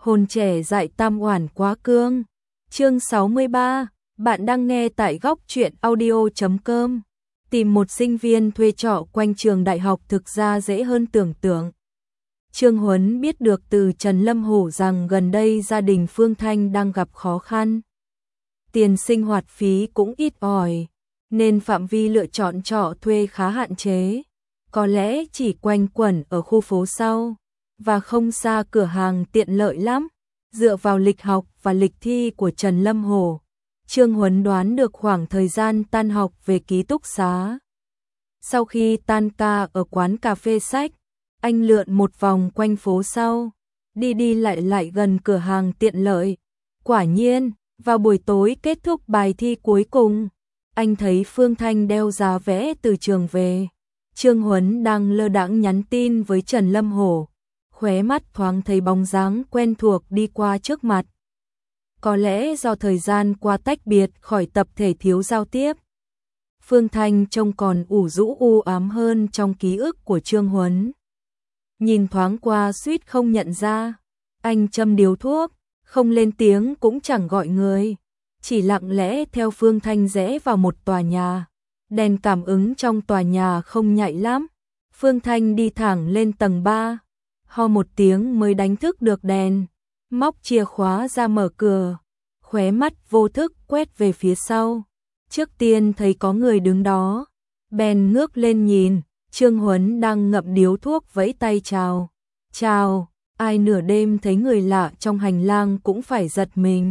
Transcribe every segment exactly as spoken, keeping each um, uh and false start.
Hồn trẻ dại tam oản quá cương. Chương sáu mươi ba, bạn đang nghe tại góc truyện audio chấm com. Tìm một sinh viên thuê trọ quanh trường đại học thực ra dễ hơn tưởng tượng. Trương Huấn biết được từ Trần Lâm Hổ rằng gần đây gia đình Phương Thanh đang gặp khó khăn. Tiền sinh hoạt phí cũng ít ỏi, nên phạm vi lựa chọn trọ thuê khá hạn chế. Có lẽ chỉ quanh quẩn ở khu phố sau, và không xa cửa hàng tiện lợi lắm. Dựa vào lịch học và lịch thi của Trần Lâm Hổ, Trương Huấn đoán được khoảng thời gian tan học về ký túc xá. Sau khi tan ca ở quán cà phê sách, anh lượn một vòng quanh phố sau, đi đi lại lại gần cửa hàng tiện lợi. Quả nhiên, vào buổi tối kết thúc bài thi cuối cùng, anh thấy Phương Thanh đeo giá vé từ trường về. Trương Huấn đang lơ đãng nhắn tin với Trần Lâm Hổ, khóe mắt thoáng thấy bóng dáng quen thuộc đi qua trước mặt. Có lẽ do thời gian qua tách biệt khỏi tập thể thiếu giao tiếp, Phương Thanh trông còn ủ rũ u ám hơn trong ký ức của Trương Huấn. Nhìn thoáng qua suýt không nhận ra, anh châm điếu thuốc, không lên tiếng cũng chẳng gọi người, chỉ lặng lẽ theo Phương Thanh rẽ vào một tòa nhà. Đèn cảm ứng trong tòa nhà không nhạy lắm. Phương Thanh đi thẳng lên tầng ba, ho một tiếng mới đánh thức được đèn, móc chìa khóa ra mở cửa, khóe mắt vô thức quét về phía sau. Trước tiên thấy có người đứng đó, bèn ngước lên nhìn, Trương Huấn đang ngậm điếu thuốc vẫy tay chào. Chào, ai nửa đêm thấy người lạ trong hành lang cũng phải giật mình.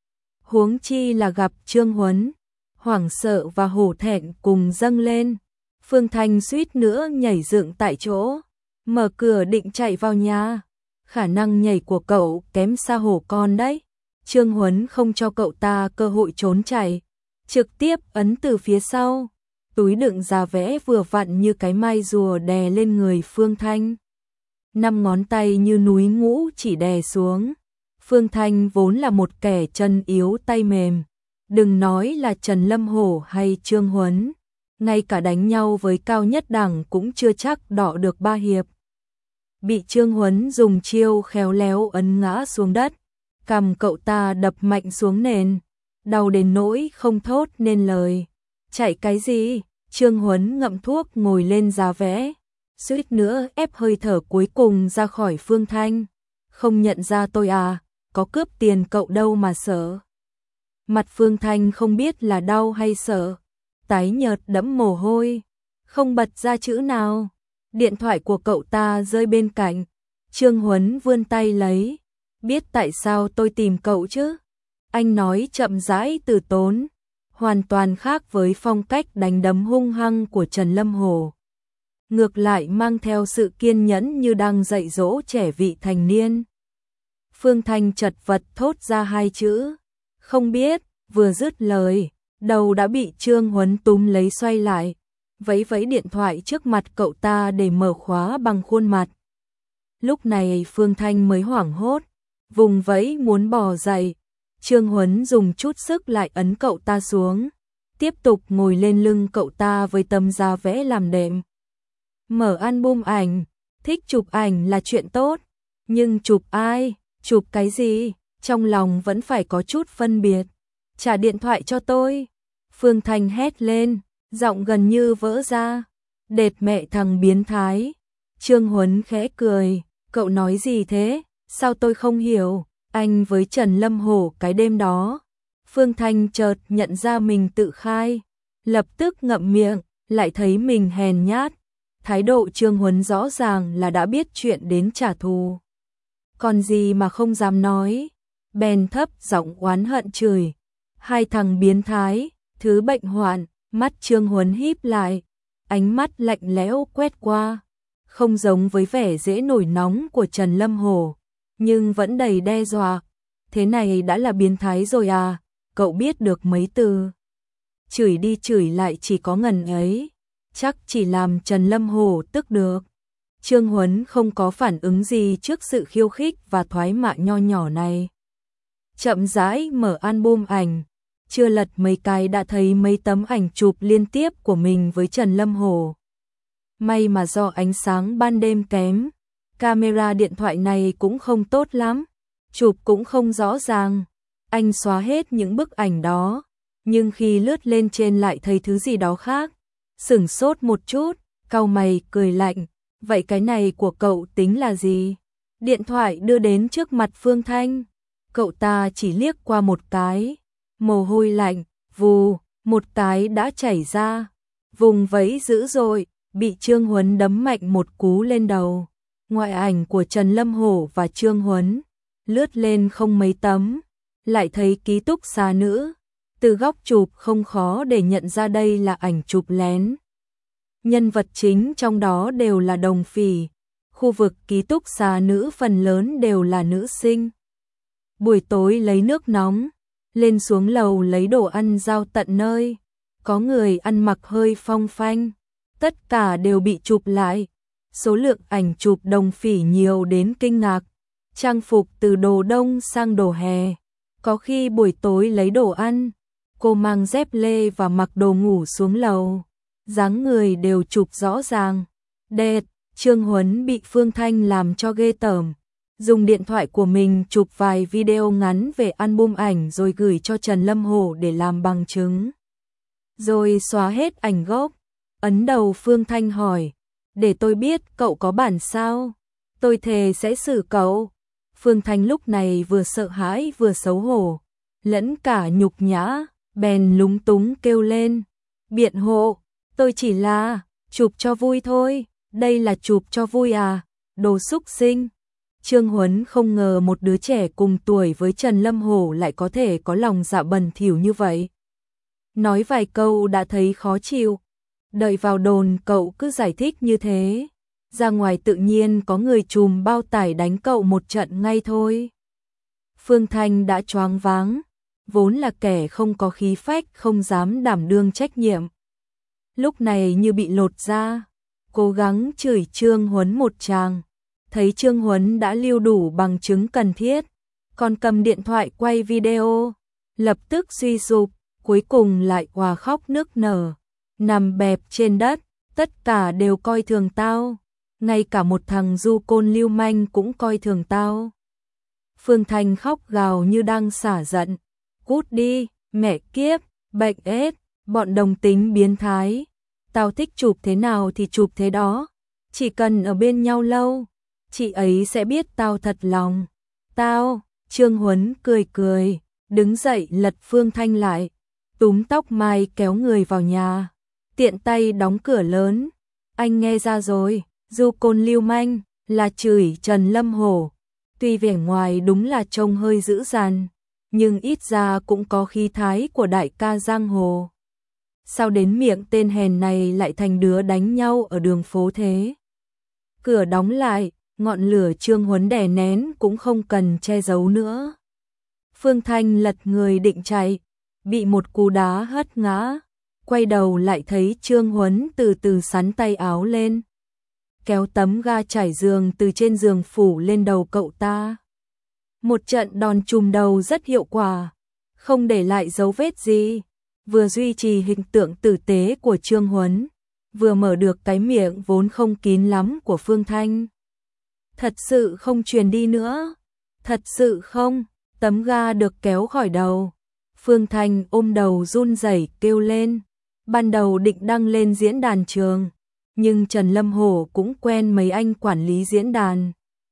Huống chi là gặp Trương Huấn, hoảng sợ và hổ thẹn cùng dâng lên. Phương Thanh suýt nữa nhảy dựng tại chỗ, mở cửa định chạy vào nhà. Khả năng nhảy của cậu kém xa hổ con đấy. Trương Huấn không cho cậu ta cơ hội trốn chạy, trực tiếp ấn từ phía sau. Túi đựng giá vé vừa vặn như cái mai rùa đè lên người Phương Thanh. Năm ngón tay như núi ngũ chỉ đè xuống. Phương Thanh vốn là một kẻ chân yếu tay mềm. Đừng nói là Trần Lâm Hổ hay Trương Huấn, ngay cả đánh nhau với cao nhất đẳng cũng chưa chắc đọ được ba hiệp. Bị Trương Huấn dùng chiêu khéo léo ấn ngã xuống đất, cằm cậu ta đập mạnh xuống nền, đau đến nỗi không thốt nên lời. Chạy cái gì? Trương Huấn ngậm thuốc ngồi lên giá vé, suýt nữa ép hơi thở cuối cùng ra khỏi Phương Thanh. Không nhận ra tôi à, có cướp tiền cậu đâu mà sợ. Mặt Phương Thanh không biết là đau hay sợ, tái nhợt đẫm mồ hôi, không bật ra chữ nào. Điện thoại của cậu ta rơi bên cạnh, Trương Huấn vươn tay lấy. Biết tại sao tôi tìm cậu chứ? Anh nói chậm rãi từ tốn, hoàn toàn khác với phong cách đánh đấm hung hăng của Trần Lâm Hổ. Ngược lại mang theo sự kiên nhẫn như đang dạy dỗ trẻ vị thành niên. Phương Thanh chật vật thốt ra hai chữ, không biết. Vừa dứt lời, đầu đã bị Trương Huấn túm lấy xoay lại, vẫy vẫy điện thoại trước mặt cậu ta để mở khóa bằng khuôn mặt. Lúc này Phương Thanh mới hoảng hốt, vùng vẫy muốn bò dậy. Trương Huấn dùng chút sức lại ấn cậu ta xuống, tiếp tục ngồi lên lưng cậu ta với tấm giá vẽ làm đệm. Mở album ảnh, thích chụp ảnh là chuyện tốt, nhưng chụp ai, chụp cái gì, trong lòng vẫn phải có chút phân biệt. Trả điện thoại cho tôi. Phương Thanh hét lên, giọng gần như vỡ ra. Đệt mẹ thằng biến thái. Trương Huấn khẽ cười, cậu nói gì thế? Sao tôi không hiểu? Anh với Trần Lâm Hổ cái đêm đó. Phương Thanh chợt nhận ra mình tự khai, lập tức ngậm miệng, lại thấy mình hèn nhát. Thái độ Trương Huấn rõ ràng là đã biết chuyện đến trả thù. Còn gì mà không dám nói. Bèn thấp giọng oán hận chửi. Hai thằng biến thái, thứ bệnh hoạn. Mắt Trương Huấn híp lại, ánh mắt lạnh lẽo quét qua, không giống với vẻ dễ nổi nóng của Trần Lâm Hổ, nhưng vẫn đầy đe dọa. Thế này đã là biến thái rồi à? Cậu biết được mấy từ? Chửi đi chửi lại chỉ có ngần ấy, chắc chỉ làm Trần Lâm Hổ tức được. Trương Huấn không có phản ứng gì trước sự khiêu khích và thoái mạ nho nhỏ này. Chậm rãi mở album ảnh, chưa lật mấy cái đã thấy mấy tấm ảnh chụp liên tiếp của mình với Trần Lâm Hổ. May mà do ánh sáng ban đêm kém, camera điện thoại này cũng không tốt lắm. chụp cũng không rõ ràng. Anh xóa hết những bức ảnh đó, nhưng khi lướt lên trên lại thấy thứ gì đó khác. Sửng sốt một chút, cau mày cười lạnh, vậy cái này của cậu tính là gì? Điện thoại đưa đến trước mặt Phương Thanh. Cậu ta chỉ liếc qua một cái, mồ hôi lạnh, vù, một cái đã chảy ra. Vùng vẫy dữ dội, bị Trương Huấn đấm mạnh một cú lên đầu. Ngoại ảnh của Trần Lâm Hổ và Trương Huấn lướt lên không mấy tấm, lại thấy ký túc xá nữ. Từ góc chụp không khó để nhận ra đây là ảnh chụp lén. Nhân vật chính trong đó đều là đồng phỉ. Khu vực ký túc xá nữ phần lớn đều là nữ sinh. Buổi tối lấy nước nóng, lên xuống lầu lấy đồ ăn giao tận nơi. Có người ăn mặc hơi phong phanh, tất cả đều bị chụp lại. Số lượng ảnh chụp đồng phỉ nhiều đến kinh ngạc. Trang phục từ đồ đông sang đồ hè. Có khi buổi tối lấy đồ ăn, cô mang dép lê và mặc đồ ngủ xuống lầu. Dáng người đều chụp rõ ràng. Đẹp, Trương Huấn bị Phương Thanh làm cho ghê tởm. Dùng điện thoại của mình chụp vài video ngắn về album ảnh rồi gửi cho Trần Lâm Hổ để làm bằng chứng. Rồi xóa hết ảnh gốc. Ấn đầu Phương Thanh hỏi, để tôi biết cậu có bản sao? Tôi thề sẽ xử cậu. Phương Thanh lúc này vừa sợ hãi vừa xấu hổ, lẫn cả nhục nhã, bèn lúng túng kêu lên. Biện hộ, tôi chỉ là chụp cho vui thôi, đây là chụp cho vui à, đồ xúc sinh. Trương Huấn không ngờ một đứa trẻ cùng tuổi với Trần Lâm Hổ lại có thể có lòng dạ bẩn thỉu như vậy. Nói vài câu đã thấy khó chịu, đợi vào đồn cậu cứ giải thích như thế. Ra ngoài tự nhiên có người trùm bao tải đánh cậu một trận ngay thôi. Phương Thanh đã choáng váng, vốn là kẻ không có khí phách không dám đảm đương trách nhiệm. Lúc này như bị lột ra, cố gắng chửi Trương Huấn một tràng. Thấy Trương Huấn đã lưu đủ bằng chứng cần thiết, còn cầm điện thoại quay video, lập tức suy sụp, cuối cùng lại òa khóc nức nở, nằm bẹp trên đất, tất cả đều coi thường tao. Ngay cả một thằng du côn lưu manh cũng coi thường tao. Phương Thanh khóc gào như đang xả giận. Cút đi, mẹ kiếp, bệnh ết, bọn đồng tính biến thái. Tao thích chụp thế nào thì chụp thế đó. Chỉ cần ở bên nhau lâu, chị ấy sẽ biết tao thật lòng. Tao, Trương Huấn cười cười, đứng dậy lật Phương Thanh lại, túm tóc mai kéo người vào nhà, tiện tay đóng cửa lớn. Anh nghe ra rồi. Du côn lưu manh là chửi Trần Lâm Hổ. Tuy vẻ ngoài đúng là trông hơi dữ dằn, nhưng ít ra cũng có khí thái của đại ca giang hồ. Sao đến miệng tên hèn này lại thành đứa đánh nhau ở đường phố thế? Cửa đóng lại, ngọn lửa Trương Huấn đè nén cũng không cần che giấu nữa. Phương Thanh lật người định chạy, bị một cú đá hất ngã, quay đầu lại thấy Trương Huấn từ từ xắn tay áo lên, kéo tấm ga trải giường từ trên giường phủ lên đầu cậu ta. Một trận đòn trùm đầu rất hiệu quả, không để lại dấu vết gì, vừa duy trì hình tượng tử tế của Trương Huấn, vừa mở được cái miệng vốn không kín lắm của Phương Thanh. Thật sự không truyền đi nữa, thật sự không. Tấm ga được kéo khỏi đầu, Phương Thanh ôm đầu run rẩy kêu lên. Ban đầu định đăng lên diễn đàn trường, nhưng Trần Lâm Hổ cũng quen mấy anh quản lý diễn đàn.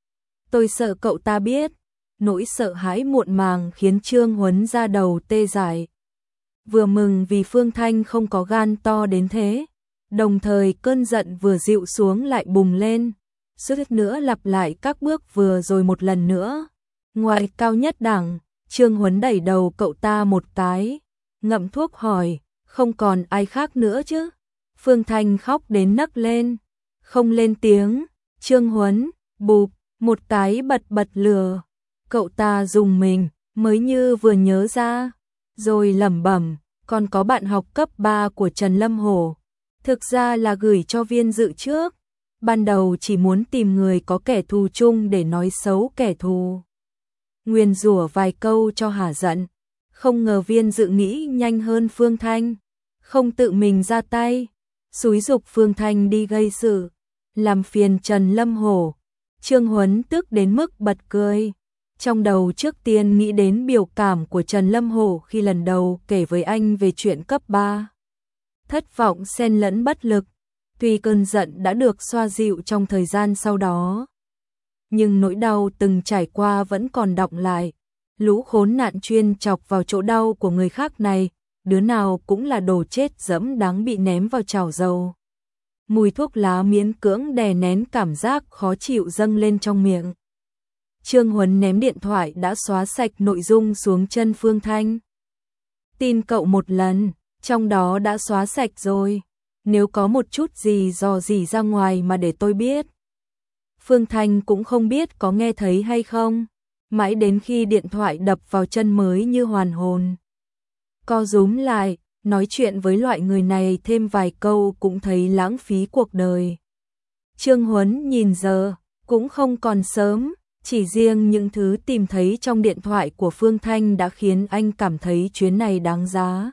Tôi sợ cậu ta biết. Nỗi sợ hãi muộn màng khiến Trương Huấn ra đầu tê dại. Vừa mừng vì Phương Thanh không có gan to đến thế, đồng thời cơn giận vừa dịu xuống lại bùng lên, suýt nữa lặp lại các bước vừa rồi một lần nữa. Ngoài cao nhất đẳng, Trương Huấn đẩy đầu cậu ta một cái, ngậm thuốc hỏi, không còn ai khác nữa chứ? Phương Thanh khóc đến nấc lên, không lên tiếng. Trương Huấn, bụp, một cái bật bật lừa. Cậu ta dùng mình, mới như vừa nhớ ra, rồi lẩm bẩm, còn có bạn học cấp ba của Trần Lâm Hổ. Thực ra là gửi cho viên dự trước, ban đầu chỉ muốn tìm người có kẻ thù chung để nói xấu kẻ thù, nguyền rủa vài câu cho hả giận. Không ngờ viên dự nghĩ nhanh hơn Phương Thanh, không tự mình ra tay, xúi giục Phương Thanh đi gây sự, làm phiền Trần Lâm Hổ. Trương Huấn tức đến mức bật cười. Trong đầu trước tiên nghĩ đến biểu cảm của Trần Lâm Hổ khi lần đầu kể với anh về chuyện cấp ba. Thất vọng xen lẫn bất lực, tuy cơn giận đã được xoa dịu trong thời gian sau đó, nhưng nỗi đau từng trải qua vẫn còn đọng lại. Lũ khốn nạn chuyên chọc vào chỗ đau của người khác này, đứa nào cũng là đồ chết dẫm đáng bị ném vào chảo dầu. Mùi thuốc lá miễn cưỡng đè nén cảm giác khó chịu dâng lên trong miệng. Trương Huấn ném điện thoại đã xóa sạch nội dung xuống chân Phương Thanh. Tin cậu một lần, trong đó đã xóa sạch rồi. Nếu có một chút gì dò dỉ ra ngoài mà để tôi biết. Phương Thanh cũng không biết có nghe thấy hay không. Mãi đến khi điện thoại đập vào chân mới như hoàn hồn. Co rúm lại, nói chuyện với loại người này thêm vài câu cũng thấy lãng phí cuộc đời. Trương Huấn nhìn giờ, cũng không còn sớm, chỉ riêng những thứ tìm thấy trong điện thoại của Phương Thanh đã khiến anh cảm thấy chuyến này đáng giá.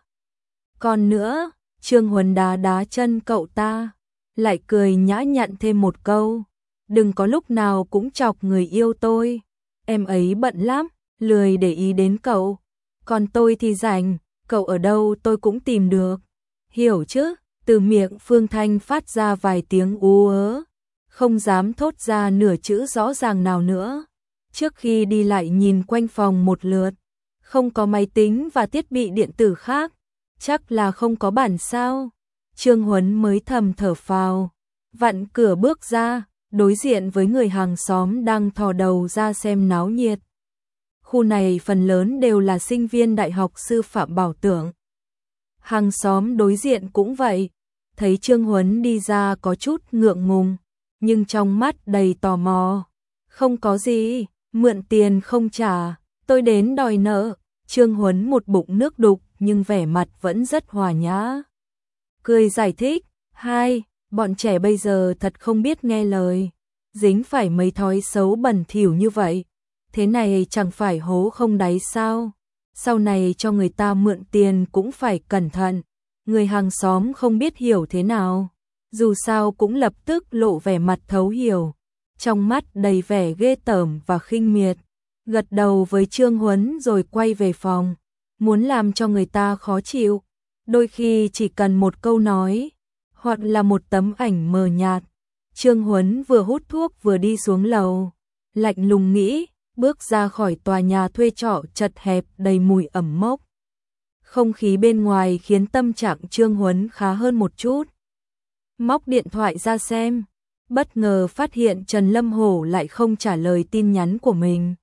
Còn nữa, Trương Huấn đá đá chân cậu ta, lại cười nhã nhặn thêm một câu. Đừng có lúc nào cũng chọc người yêu tôi. Em ấy bận lắm, lười để ý đến cậu. Còn tôi thì rảnh, cậu ở đâu tôi cũng tìm được. Hiểu chứ? Từ miệng Phương Thanh phát ra vài tiếng ú ớ, không dám thốt ra nửa chữ rõ ràng nào nữa. Trước khi đi lại nhìn quanh phòng một lượt, không có máy tính và thiết bị điện tử khác, chắc là không có bản sao. Trương Huấn mới thầm thở phào, vặn cửa bước ra, đối diện với người hàng xóm đang thò đầu ra xem náo nhiệt. Khu này phần lớn đều là sinh viên Đại học Sư phạm Bảo Tưởng. Hàng xóm đối diện cũng vậy, thấy Trương Huấn đi ra có chút ngượng ngùng, nhưng trong mắt đầy tò mò. Không có gì, mượn tiền không trả, tôi đến đòi nợ. Trương Huấn một bụng nước đục nhưng vẻ mặt vẫn rất hòa nhã. Cười giải thích, hai, bọn trẻ bây giờ thật không biết nghe lời, dính phải mấy thói xấu bẩn thỉu như vậy. Thế này chẳng phải hố không đáy sao? Sau này cho người ta mượn tiền cũng phải cẩn thận. Người hàng xóm không biết hiểu thế nào, dù sao cũng lập tức lộ vẻ mặt thấu hiểu, trong mắt đầy vẻ ghê tởm và khinh miệt. Gật đầu với Trương Huấn rồi quay về phòng, muốn làm cho người ta khó chịu. Đôi khi chỉ cần một câu nói, hoặc là một tấm ảnh mờ nhạt. Trương Huấn vừa hút thuốc vừa đi xuống lầu, lạnh lùng nghĩ, bước ra khỏi tòa nhà thuê trọ chật hẹp đầy mùi ẩm mốc. Không khí bên ngoài khiến tâm trạng Trương Huấn khá hơn một chút. Móc điện thoại ra xem, bất ngờ phát hiện Trần Lâm Hổ lại không trả lời tin nhắn của mình.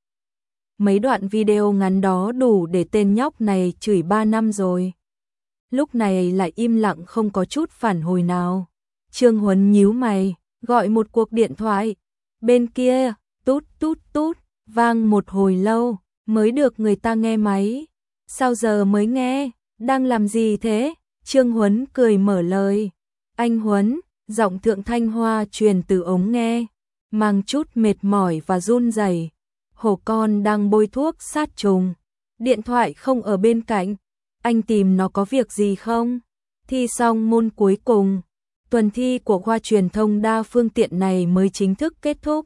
Mấy đoạn video ngắn đó đủ để tên nhóc này chửi ba năm rồi. Lúc này lại im lặng không có chút phản hồi nào. Trương Huấn nhíu mày, gọi một cuộc điện thoại. Bên kia, tút tút tút, vang một hồi lâu, mới được người ta nghe máy. Sao giờ mới nghe, đang làm gì thế? Trương Huấn cười mở lời. Anh Huấn, giọng Thượng Thanh Hoa truyền từ ống nghe, mang chút mệt mỏi và run rẩy. Hổ con đang bôi thuốc sát trùng, điện thoại không ở bên cạnh, anh tìm nó có việc gì không? Thi xong môn cuối cùng, tuần thi của khoa truyền thông đa phương tiện này mới chính thức kết thúc.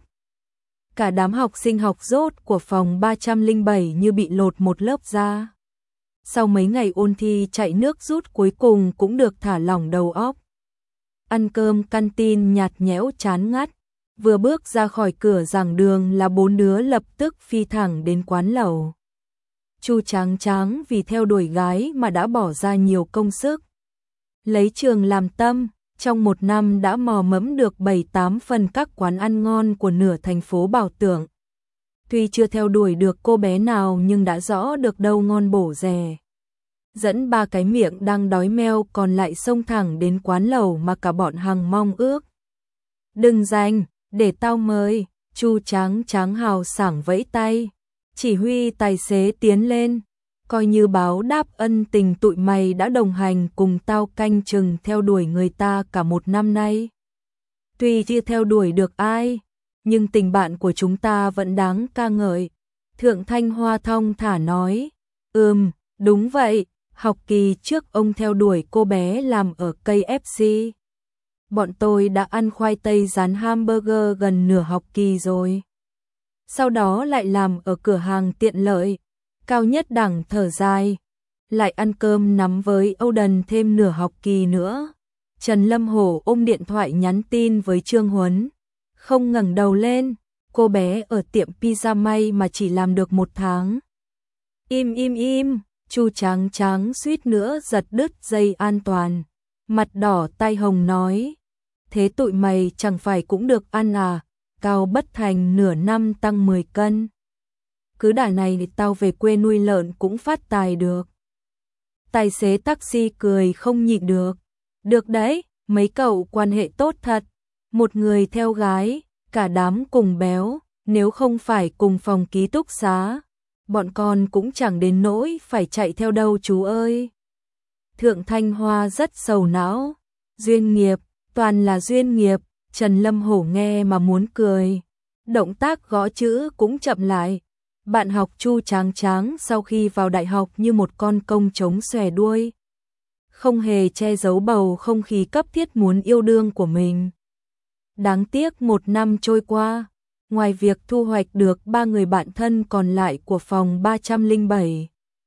Cả đám học sinh học dốt của phòng ba trăm lẻ bảy như bị lột một lớp da. Sau mấy ngày ôn thi chạy nước rút cuối cùng cũng được thả lỏng đầu óc. Ăn cơm canteen nhạt nhẽo chán ngắt, vừa bước ra khỏi cửa giảng đường là bốn đứa lập tức phi thẳng đến quán lẩu. Chu Tráng Tráng vì theo đuổi gái mà đã bỏ ra nhiều công sức. Lấy trường làm tâm, trong một năm đã mò mẫm được bảy tám phần các quán ăn ngon của nửa thành phố Bảo Tưởng. Tuy chưa theo đuổi được cô bé nào nhưng đã rõ được đâu ngon bổ rẻ. Dẫn ba cái miệng đang đói meo còn lại xông thẳng đến quán lẩu mà cả bọn Hằng mong ước. Đừng giành, để tao mời. Chu Tráng Tráng hào sảng vẫy tay, chỉ huy tài xế tiến lên. Coi như báo đáp ân tình tụi mày đã đồng hành cùng tao canh chừng theo đuổi người ta cả một năm nay. Tuy chưa theo đuổi được ai, nhưng tình bạn của chúng ta vẫn đáng ca ngợi. Thượng Thanh Hoa thong thả nói, ừm, đúng vậy, học kỳ trước ông theo đuổi cô bé làm ở cây ép xê. Bọn tôi đã ăn khoai tây rán hamburger gần nửa học kỳ rồi. sau đó lại làm ở cửa hàng tiện lợi. Cao Nhất Đẳng thở dài, lại ăn cơm nắm với Âu Đần thêm nửa học kỳ nữa. Trần Lâm Hổ ôm điện thoại nhắn tin với Trương Huấn, không ngẩng đầu lên, cô bé ở tiệm pizza may mà chỉ làm được một tháng. Im im im, Chu Tráng Tráng suýt nữa giật đứt dây an toàn, mặt đỏ tai hồng nói, thế tụi mày chẳng phải cũng được ăn à, Cao Bất Thành nửa năm tăng mười cân. Cứ đà này thì tao về quê nuôi lợn cũng phát tài được. Tài xế taxi cười không nhịn được. Được đấy, mấy cậu quan hệ tốt thật. Một người theo gái, cả đám cùng béo, nếu không phải cùng phòng ký túc xá, bọn con cũng chẳng đến nỗi phải chạy theo đâu chú ơi. Thượng Thanh Hoa rất sầu não. Duyên nghiệp, toàn là duyên nghiệp. Trần Lâm Hổ nghe mà muốn cười. Động tác gõ chữ cũng chậm lại. Bạn học Chu Tráng Tráng sau khi vào đại học như một con công trống xòe đuôi, không hề che giấu bầu không khí cấp thiết muốn yêu đương của mình. Đáng tiếc một năm trôi qua, ngoài việc thu hoạch được ba người bạn thân còn lại của phòng ba trăm lẻ bảy,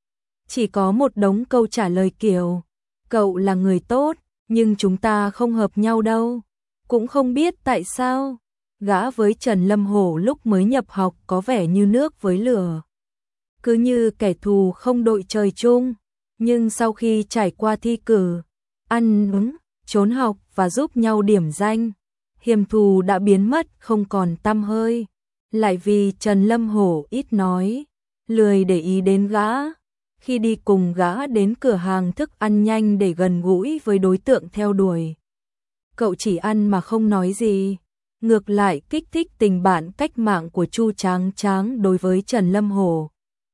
chỉ có một đống câu trả lời kiểu, cậu là người tốt, nhưng chúng ta không hợp nhau đâu. Cũng không biết tại sao, gã với Trần Lâm Hổ lúc mới nhập học có vẻ như nước với lửa, cứ như kẻ thù không đội trời chung. Nhưng sau khi trải qua thi cử, ăn uống, trốn học và giúp nhau điểm danh, hiềm thù đã biến mất không còn tăm hơi. Lại vì Trần Lâm Hổ ít nói, lười để ý đến gã, khi đi cùng gã đến cửa hàng thức ăn nhanh để gần gũi với đối tượng theo đuổi, cậu chỉ ăn mà không nói gì, ngược lại kích thích tình bạn cách mạng của Chu Tráng Tráng đối với Trần Lâm Hổ.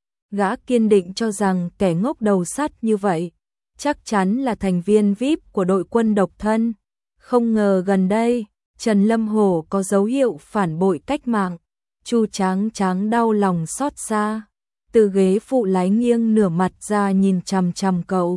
Gã kiên định cho rằng kẻ ngốc đầu sắt như vậy chắc chắn là thành viên vi ai pi của đội quân độc thân. Không ngờ gần đây, Trần Lâm Hổ có dấu hiệu phản bội cách mạng. Chu Tráng Tráng đau lòng xót xa, từ ghế phụ lái nghiêng nửa mặt ra nhìn chằm chằm cậu.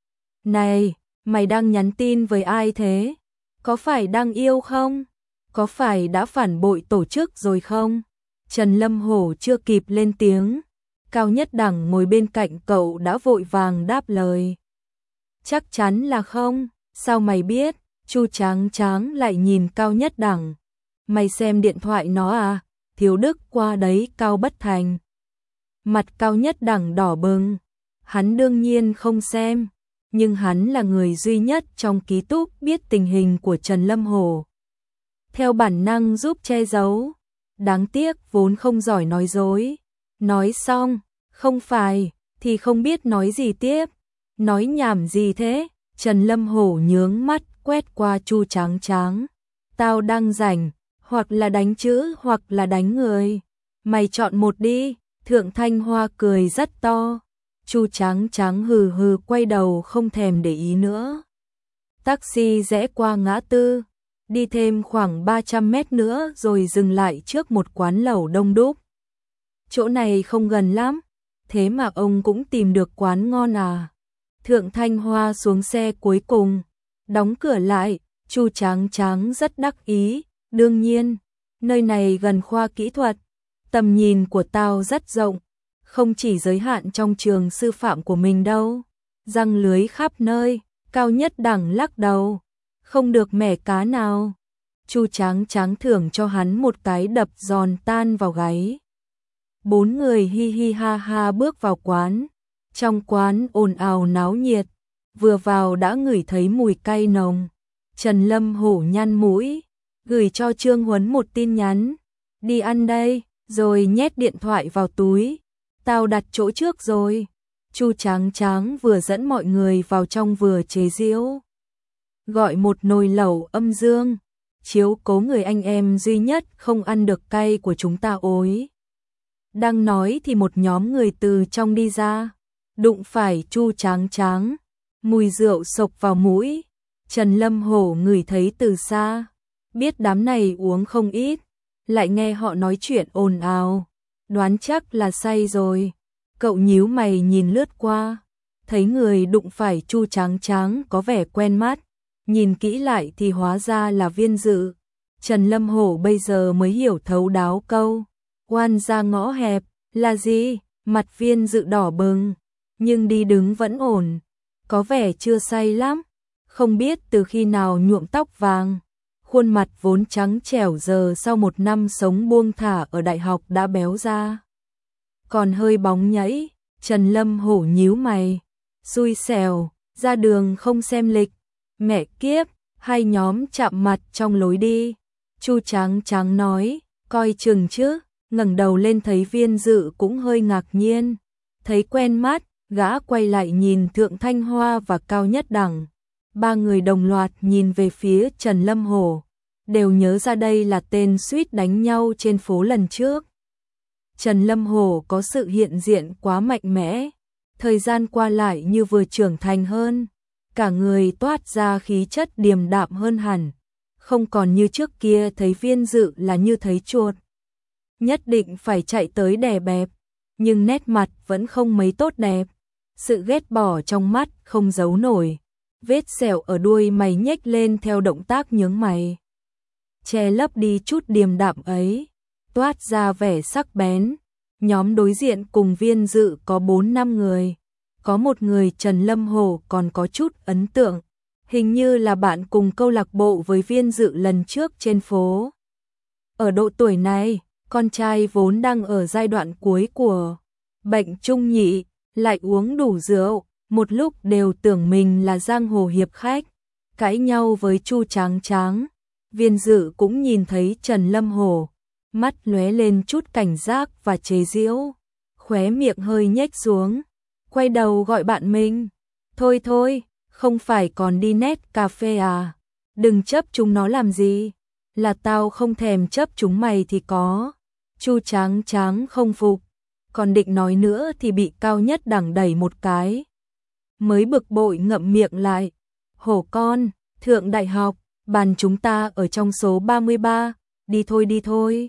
Này, mày đang nhắn tin với ai thế? Có phải đang yêu không? Có phải đã phản bội tổ chức rồi không? Trần Lâm Hổ chưa kịp lên tiếng, Cao Nhất Đẳng ngồi bên cạnh cậu đã vội vàng đáp lời. Chắc chắn là không, sao mày biết? Chu Tráng Tráng lại nhìn Cao Nhất Đẳng. Mày xem điện thoại nó à? Thiếu đức qua đấy Cao Bất Thành. Mặt Cao Nhất Đẳng đỏ bừng. Hắn đương nhiên không xem, nhưng hắn là người duy nhất trong ký túc biết tình hình của Trần Lâm Hổ. Theo bản năng giúp che giấu. Đáng tiếc vốn không giỏi nói dối. Nói xong, không phải, thì không biết nói gì tiếp. Nói nhảm gì thế? Trần Lâm Hổ nhướng mắt quét qua Chu Tráng Tráng. Tao đang rảnh, hoặc là đánh chữ hoặc là đánh người. Mày chọn một đi. Thượng Thanh Hoa cười rất to. Chu Tráng Tráng hừ hừ quay đầu không thèm để ý nữa. Taxi rẽ qua ngã tư, đi thêm khoảng ba trăm mét nữa rồi dừng lại trước một quán lẩu đông đúc. Chỗ này không gần lắm, thế mà ông cũng tìm được quán ngon à? Thượng Thanh Hoa xuống xe cuối cùng, đóng cửa lại. Chu Tráng Tráng rất đắc ý. Đương nhiên, nơi này gần khoa kỹ thuật, tầm nhìn của tao rất rộng, không chỉ giới hạn trong trường sư phạm của mình đâu. Răng lưới khắp nơi. Cao Nhất Đẳng lắc đầu, không được mẻ cá nào. Chu Tráng Tráng thưởng cho hắn một cái đập giòn tan vào gáy. Bốn người hi hi ha ha bước vào quán. Trong quán ồn ào náo nhiệt, vừa vào đã ngửi thấy mùi cay nồng. Trần Lâm Hổ nhăn mũi, gửi cho Trương Huấn một tin nhắn. Đi ăn đây, rồi nhét điện thoại vào túi. Tao đặt chỗ trước rồi. Chu Tráng Tráng vừa dẫn mọi người vào trong vừa chế giễu. Gọi một nồi lẩu âm dương, chiếu cố người anh em duy nhất không ăn được cay của chúng ta ối. Đang nói thì một nhóm người từ trong đi ra, đụng phải Chu Tráng Tráng, mùi rượu sộc vào mũi. Trần Lâm Hổ ngửi thấy từ xa, biết đám này uống không ít, lại nghe họ nói chuyện ồn ào, đoán chắc là say rồi. Cậu nhíu mày nhìn lướt qua, thấy người đụng phải Chu Tráng Tráng có vẻ quen mắt, nhìn kỹ lại thì hóa ra là Viên Dự. Trần Lâm Hổ bây giờ mới hiểu thấu đáo câu Oan ra ngõ hẹp, là gì? Mặt Viên Dự đỏ bừng, nhưng đi đứng vẫn ổn, có vẻ chưa say lắm, không biết từ khi nào nhuộm tóc vàng. Khuôn mặt vốn trắng trẻo giờ sau một năm sống buông thả ở đại học đã béo ra. Còn hơi bóng nhẫy, Trần Lâm Hổ nhíu mày, xui xẻo, ra đường không xem lịch, mẹ kiếp, hai nhóm chạm mặt trong lối đi. Chu Tráng Tráng nói, coi chừng chứ, ngẩng đầu lên thấy Viên Dự cũng hơi ngạc nhiên, thấy quen mắt, gã quay lại nhìn Thượng Thanh Hoa và Cao Nhất Đẳng. Ba người đồng loạt nhìn về phía Trần Lâm Hổ, đều nhớ ra đây là tên suýt đánh nhau trên phố lần trước. Trần Lâm Hổ có sự hiện diện quá mạnh mẽ, thời gian qua lại như vừa trưởng thành hơn, cả người toát ra khí chất điềm đạm hơn hẳn, không còn như trước kia thấy Viên Dự là như thấy chuột. Nhất định phải chạy tới đè bẹp, nhưng nét mặt vẫn không mấy tốt đẹp, sự ghét bỏ trong mắt không giấu nổi, vết sẹo ở đuôi mày nhếch lên theo động tác nhướng mày. Che lấp đi chút điềm đạm ấy, toát ra vẻ sắc bén. Nhóm đối diện cùng Viên Dự có bốn năm người, có một người Trần Lâm Hổ còn có chút ấn tượng, hình như là bạn cùng câu lạc bộ với Viên Dự lần trước trên phố. Ở độ tuổi này, con trai vốn đang ở giai đoạn cuối của bệnh trung nhị, lại uống đủ rượu, một lúc đều tưởng mình là giang hồ hiệp khách, cãi nhau với Chu Tráng Tráng. Viên Dự cũng nhìn thấy Trần Lâm Hổ, mắt lóe lên chút cảnh giác và chế giễu, khóe miệng hơi nhếch xuống, quay đầu gọi bạn mình, thôi thôi, không phải còn đi nét cà phê à, đừng chấp chúng nó làm gì, là tao không thèm chấp chúng mày thì có. Chu Tráng Tráng không phục, còn định nói nữa thì bị Cao Nhất Đẳng đẩy một cái, mới bực bội ngậm miệng lại. Hổ con, Thượng Đại học, bàn chúng ta ở trong số ba mươi ba, đi thôi đi thôi.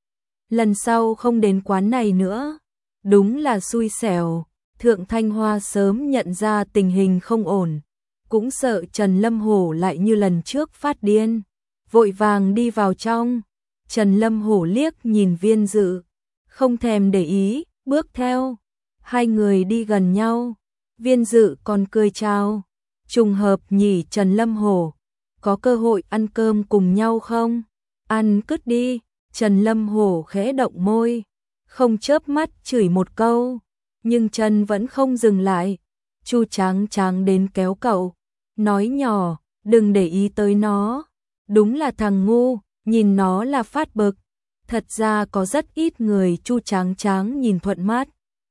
Lần sau không đến quán này nữa. Đúng là xui xẻo, Thượng Thanh Hoa sớm nhận ra tình hình không ổn, cũng sợ Trần Lâm Hổ lại như lần trước phát điên, vội vàng đi vào trong. Trần Lâm Hổ liếc nhìn Viên Dự, không thèm để ý, bước theo. Hai người đi gần nhau, Viên Dự còn cười chào. Trùng hợp nhỉ Trần Lâm Hổ, có cơ hội ăn cơm cùng nhau không? Ăn cứt đi. Trần Lâm Hổ khẽ động môi, không chớp mắt chửi một câu, nhưng chân vẫn không dừng lại. Chu Tráng Tráng đến kéo cậu, nói nhỏ, đừng để ý tới nó, đúng là thằng ngu, nhìn nó là phát bực. Thật ra có rất ít người Chu Tráng Tráng nhìn thuận mắt.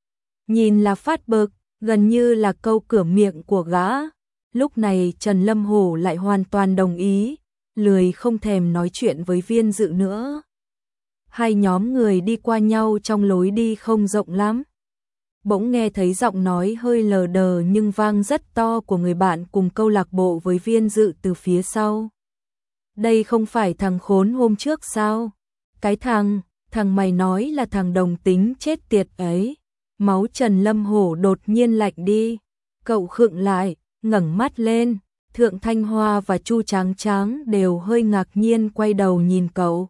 Nhìn là phát bực, gần như là câu cửa miệng của gã. Lúc này Trần Lâm Hổ lại hoàn toàn đồng ý, lười không thèm nói chuyện với Viên Dự nữa. Hai nhóm người đi qua nhau trong lối đi không rộng lắm. Bỗng nghe thấy giọng nói hơi lờ đờ nhưng vang rất to của người bạn cùng câu lạc bộ với Viên Dự từ phía sau. Đây không phải thằng khốn hôm trước sao? Cái thằng, thằng mày nói là thằng đồng tính chết tiệt ấy. Máu Trần Lâm Hổ đột nhiên lạnh đi. Cậu khựng lại, ngẩng mắt lên. Thượng Thanh Hoa và Chu Tráng Tráng đều hơi ngạc nhiên quay đầu nhìn cậu.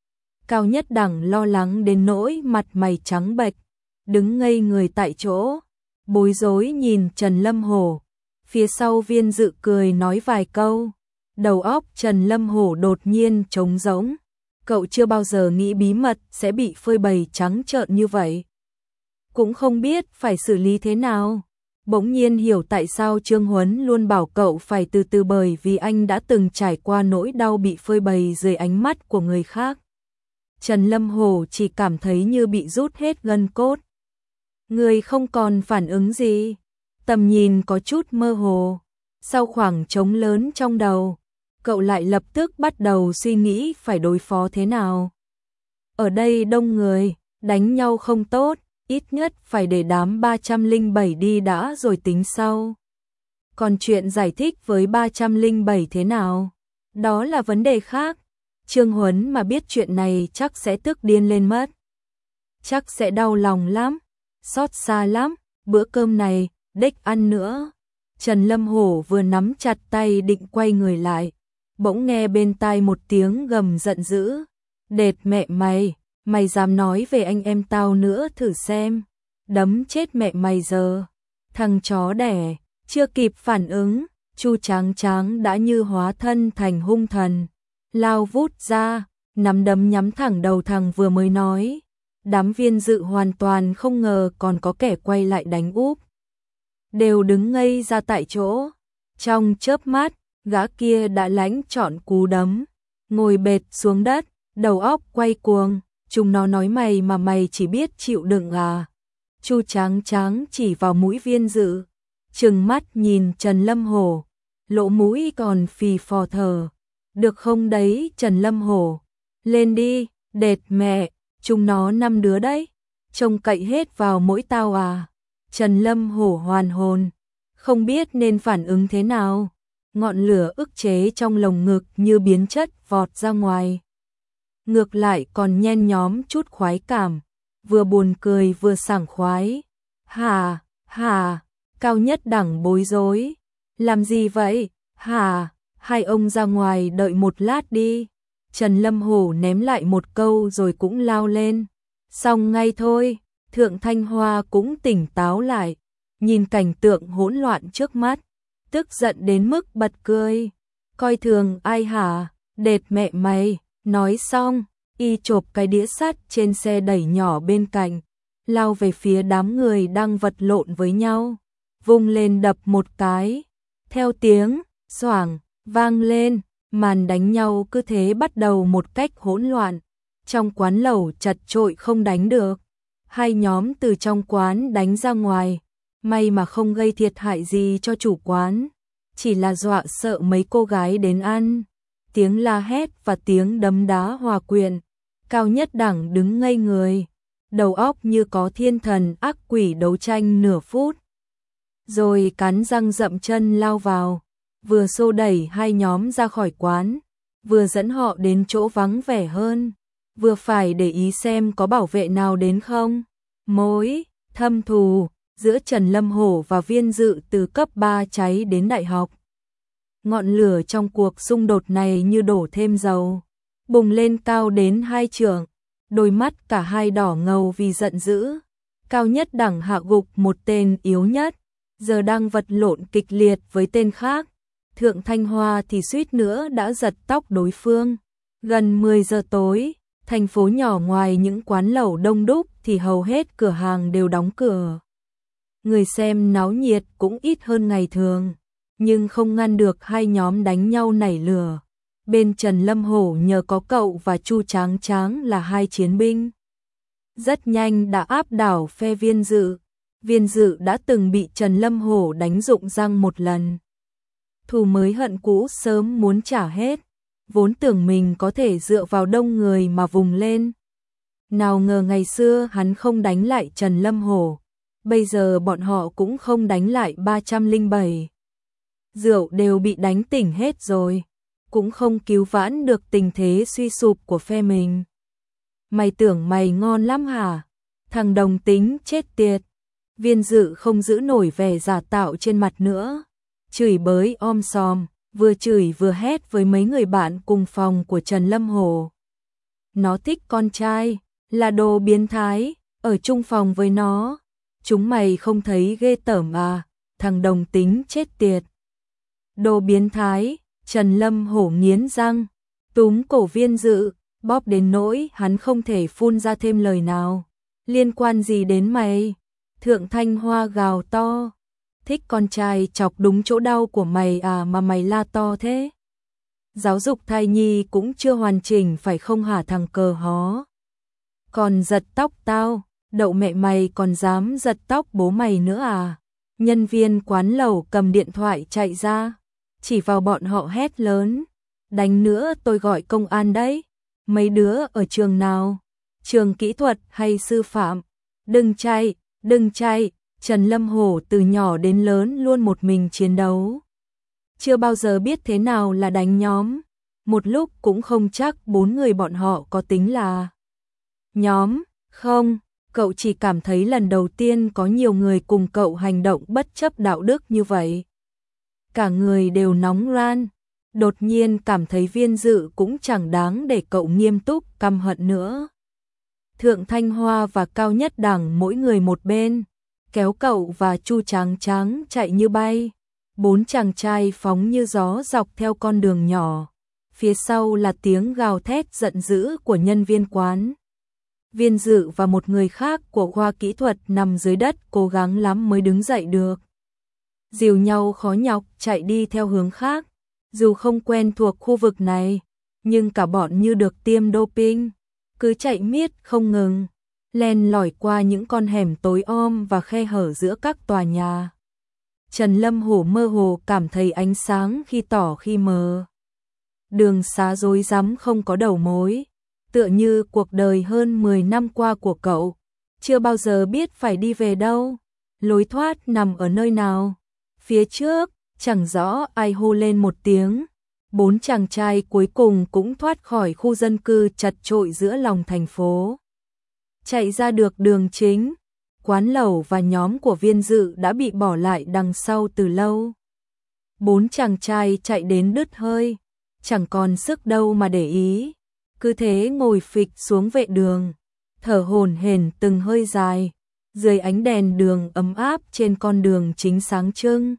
Cao Nhất Đẳng lo lắng đến nỗi mặt mày trắng bệch, đứng ngây người tại chỗ, bối rối nhìn Trần Lâm Hổ. Phía sau Viên Dự cười nói vài câu, đầu óc Trần Lâm Hổ đột nhiên trống rỗng. Cậu chưa bao giờ nghĩ bí mật sẽ bị phơi bày trắng trợn như vậy. Cũng không biết phải xử lý thế nào. Bỗng nhiên hiểu tại sao Trương Huấn luôn bảo cậu phải từ từ bởi vì anh đã từng trải qua nỗi đau bị phơi bày dưới ánh mắt của người khác. Trần Lâm Hổ chỉ cảm thấy như bị rút hết gân cốt. Người không còn phản ứng gì, tầm nhìn có chút mơ hồ. Sau khoảng trống lớn trong đầu, cậu lại lập tức bắt đầu suy nghĩ phải đối phó thế nào. Ở đây đông người, đánh nhau không tốt, ít nhất phải để đám ba trăm lẻ bảy đi đã rồi tính sau. Còn chuyện giải thích với ba trăm lẻ bảy thế nào, đó là vấn đề khác. Trương Huấn mà biết chuyện này chắc sẽ tức điên lên mất. Chắc sẽ đau lòng lắm, xót xa lắm, bữa cơm này, đếch ăn nữa. Trần Lâm Hổ vừa nắm chặt tay định quay người lại, bỗng nghe bên tai một tiếng gầm giận dữ. Đệt mẹ mày, Mày dám nói về anh em tao nữa thử xem, đấm chết mẹ mày giờ. Thằng chó đẻ, chưa kịp phản ứng, Chu Tráng Tráng đã như hóa thân thành hung thần, lao vút ra, nắm đấm nhắm thẳng đầu thằng vừa mới nói. Đám Viên Dự hoàn toàn không ngờ còn có kẻ quay lại đánh úp. Đều đứng ngây ra tại chỗ. Trong chớp mắt, gã kia đã lãnh trọn cú đấm, ngồi bệt xuống đất, đầu óc quay cuồng. Chúng nó nói mày mà mày chỉ biết chịu đựng à? Chu Tráng Tráng chỉ vào mũi Viên Dự, trừng mắt nhìn Trần Lâm Hổ, lỗ mũi còn phì phò thở. Được không đấy Trần Lâm Hổ, lên đi, đệt mẹ, chúng nó năm đứa đấy, trông cậy hết vào mỗi tao à? Trần Lâm Hổ hoàn hồn, không biết nên phản ứng thế nào, ngọn lửa ức chế trong lồng ngực như biến chất vọt ra ngoài. Ngược lại còn nhen nhóm chút khoái cảm, vừa buồn cười vừa sảng khoái. Hà, hà, Cao Nhất Đẳng bối rối. Làm gì vậy? Hà, hai ông ra ngoài đợi một lát đi. Trần Lâm Hổ ném lại một câu rồi cũng lao lên. Xong ngay thôi, Thượng Thanh Hoa cũng tỉnh táo lại, nhìn cảnh tượng hỗn loạn trước mắt, tức giận đến mức bật cười. Coi thường ai hả? Đệt mẹ mày. Nói xong, y chộp cái đĩa sắt trên xe đẩy nhỏ bên cạnh, lao về phía đám người đang vật lộn với nhau, vung lên đập một cái. Theo tiếng xoảng vang lên, màn đánh nhau cứ thế bắt đầu một cách hỗn loạn. Trong quán lẩu chật chội không đánh được, hai nhóm từ trong quán đánh ra ngoài, may mà không gây thiệt hại gì cho chủ quán, chỉ là dọa sợ mấy cô gái đến ăn. Tiếng la hét và tiếng đấm đá hòa quyện. Cao Nhất Đẳng đứng ngây người, đầu óc như có thiên thần ác quỷ đấu tranh nửa phút, rồi cắn răng dậm chân lao vào, vừa xô đẩy hai nhóm ra khỏi quán, vừa dẫn họ đến chỗ vắng vẻ hơn, vừa phải để ý xem có bảo vệ nào đến không. Mối thâm thù giữa Trần Lâm Hổ và Viên Dự từ cấp ba cháy đến đại học. Ngọn lửa trong cuộc xung đột này như đổ thêm dầu, bùng lên cao đến hai trượng, đôi mắt cả hai đỏ ngầu vì giận dữ. Cao Nhất Đẳng hạ gục một tên yếu nhất, giờ đang vật lộn kịch liệt với tên khác. Thượng Thanh Hoa thì suýt nữa đã giật tóc đối phương. Gần mười giờ tối, thành phố nhỏ ngoài những quán lẩu đông đúc thì hầu hết cửa hàng đều đóng cửa. Người xem náo nhiệt cũng ít hơn ngày thường, nhưng không ngăn được hai nhóm đánh nhau nảy lửa. Bên Trần Lâm Hổ nhờ có cậu và Chu Tráng Tráng là hai chiến binh, rất nhanh đã áp đảo phe Viên Dự. Viên Dự đã từng bị Trần Lâm Hổ đánh rụng răng một lần. Thù mới hận cũ sớm muốn trả hết, vốn tưởng mình có thể dựa vào đông người mà vùng lên. Nào ngờ ngày xưa hắn không đánh lại Trần Lâm Hổ, bây giờ bọn họ cũng không đánh lại ba trăm lẻ bảy. Rượu đều bị đánh tỉnh hết rồi, cũng không cứu vãn được tình thế suy sụp của phe mình. Mày tưởng mày ngon lắm hả? Thằng đồng tính chết tiệt. Viên Dự không giữ nổi vẻ giả tạo trên mặt nữa, chửi bới om sòm, vừa chửi vừa hét với mấy người bạn cùng phòng của Trần Lâm Hổ. Nó thích con trai, là đồ biến thái, ở chung phòng với nó. Chúng mày không thấy ghê tởm à? Thằng đồng tính chết tiệt. Đồ biến thái. Trần Lâm Hổ nghiến răng, túm cổ Viên Dự, bóp đến nỗi hắn không thể phun ra thêm lời nào. Liên quan gì đến mày? Thượng Thanh Hoa gào to, thích con trai chọc đúng chỗ đau của mày à mà mày la to thế? Giáo dục thai nhi cũng chưa hoàn chỉnh phải không hả thằng cờ hó? Còn giật tóc tao, đậu mẹ mày còn dám giật tóc bố mày nữa à? Nhân viên quán lẩu cầm điện thoại chạy ra, chỉ vào bọn họ hét lớn, đánh nữa tôi gọi công an đấy. Mấy đứa ở trường nào? Trường kỹ thuật hay sư phạm? Đừng chạy, đừng chạy. Trần Lâm Hổ từ nhỏ đến lớn luôn một mình chiến đấu, chưa bao giờ biết thế nào là đánh nhóm. Một lúc cũng không chắc bốn người bọn họ có tính là nhóm không. Cậu chỉ cảm thấy lần đầu tiên có nhiều người cùng cậu hành động bất chấp đạo đức như vậy. Cả người đều nóng ran, đột nhiên cảm thấy Viên Dự cũng chẳng đáng để cậu nghiêm túc căm hận nữa. Thượng Thanh Hoa và Cao Nhất Đẳng mỗi người một bên, kéo cậu và Chu Tráng Tráng chạy như bay. Bốn chàng trai phóng như gió dọc theo con đường nhỏ. Phía sau là tiếng gào thét giận dữ của nhân viên quán. Viên Dự và một người khác của khoa kỹ thuật nằm dưới đất cố gắng lắm mới đứng dậy được. Dìu nhau khó nhọc chạy đi theo hướng khác. Dù không quen thuộc khu vực này, nhưng cả bọn như được tiêm doping, cứ chạy miết không ngừng, len lỏi qua những con hẻm tối om và khe hở giữa các tòa nhà. Trần Lâm Hổ mơ hồ cảm thấy ánh sáng khi tỏ khi mờ. Đường xá rối rắm không có đầu mối, tựa như cuộc đời hơn mười năm qua của cậu, chưa bao giờ biết phải đi về đâu, lối thoát nằm ở nơi nào. Phía trước, chẳng rõ ai hô lên một tiếng, bốn chàng trai cuối cùng cũng thoát khỏi khu dân cư chật chội giữa lòng thành phố. Chạy ra được đường chính, quán lẩu và nhóm của Viên Dự đã bị bỏ lại đằng sau từ lâu. Bốn chàng trai chạy đến đứt hơi, chẳng còn sức đâu mà để ý, cứ thế ngồi phịch xuống vệ đường, thở hổn hển từng hơi dài, dưới ánh đèn đường ấm áp trên con đường chính sáng trưng.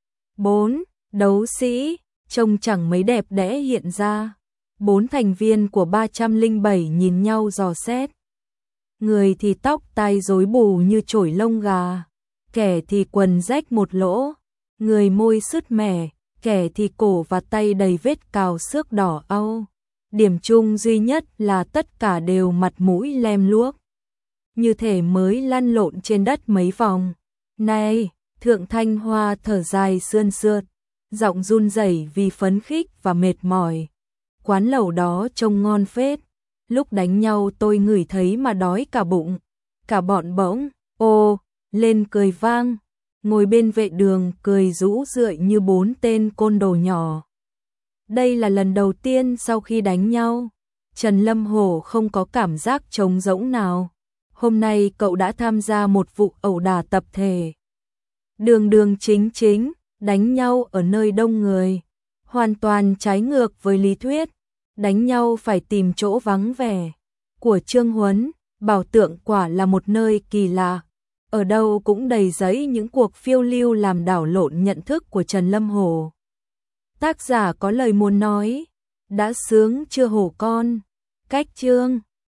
Bốn đấu sĩ, trông chẳng mấy đẹp đẽ hiện ra. Bốn thành viên của ba trăm lẻ bảy nhìn nhau dò xét. Người thì tóc tai rối bù như chổi lông gà, kẻ thì quần rách một lỗ, người môi sứt mẻ, kẻ thì cổ và tay đầy vết cào xước đỏ au. Điểm chung duy nhất là tất cả đều mặt mũi lem luốc, như thể mới lăn lộn trên đất mấy vòng. Này, Thượng Thanh Hoa thở dài sườn sượt, giọng run rẩy vì phấn khích và mệt mỏi. Quán lẩu đó trông ngon phết, lúc đánh nhau tôi ngửi thấy mà đói cả bụng. Cả bọn bỗng, ô, lên cười vang, ngồi bên vệ đường cười rũ rượi như bốn tên côn đồ nhỏ. Đây là lần đầu tiên sau khi đánh nhau, Trần Lâm Hổ không có cảm giác trống rỗng nào. Hôm nay cậu đã tham gia một vụ ẩu đả tập thể. Đường đường chính chính, đánh nhau ở nơi đông người, hoàn toàn trái ngược với lý thuyết, đánh nhau phải tìm chỗ vắng vẻ. Của Trương Huấn, Bảo Tượng quả là một nơi kỳ lạ, ở đâu cũng đầy giấy những cuộc phiêu lưu làm đảo lộn nhận thức của Trần Lâm Hổ. Tác giả có lời muốn nói, đã sướng chưa hổ con, cách chương.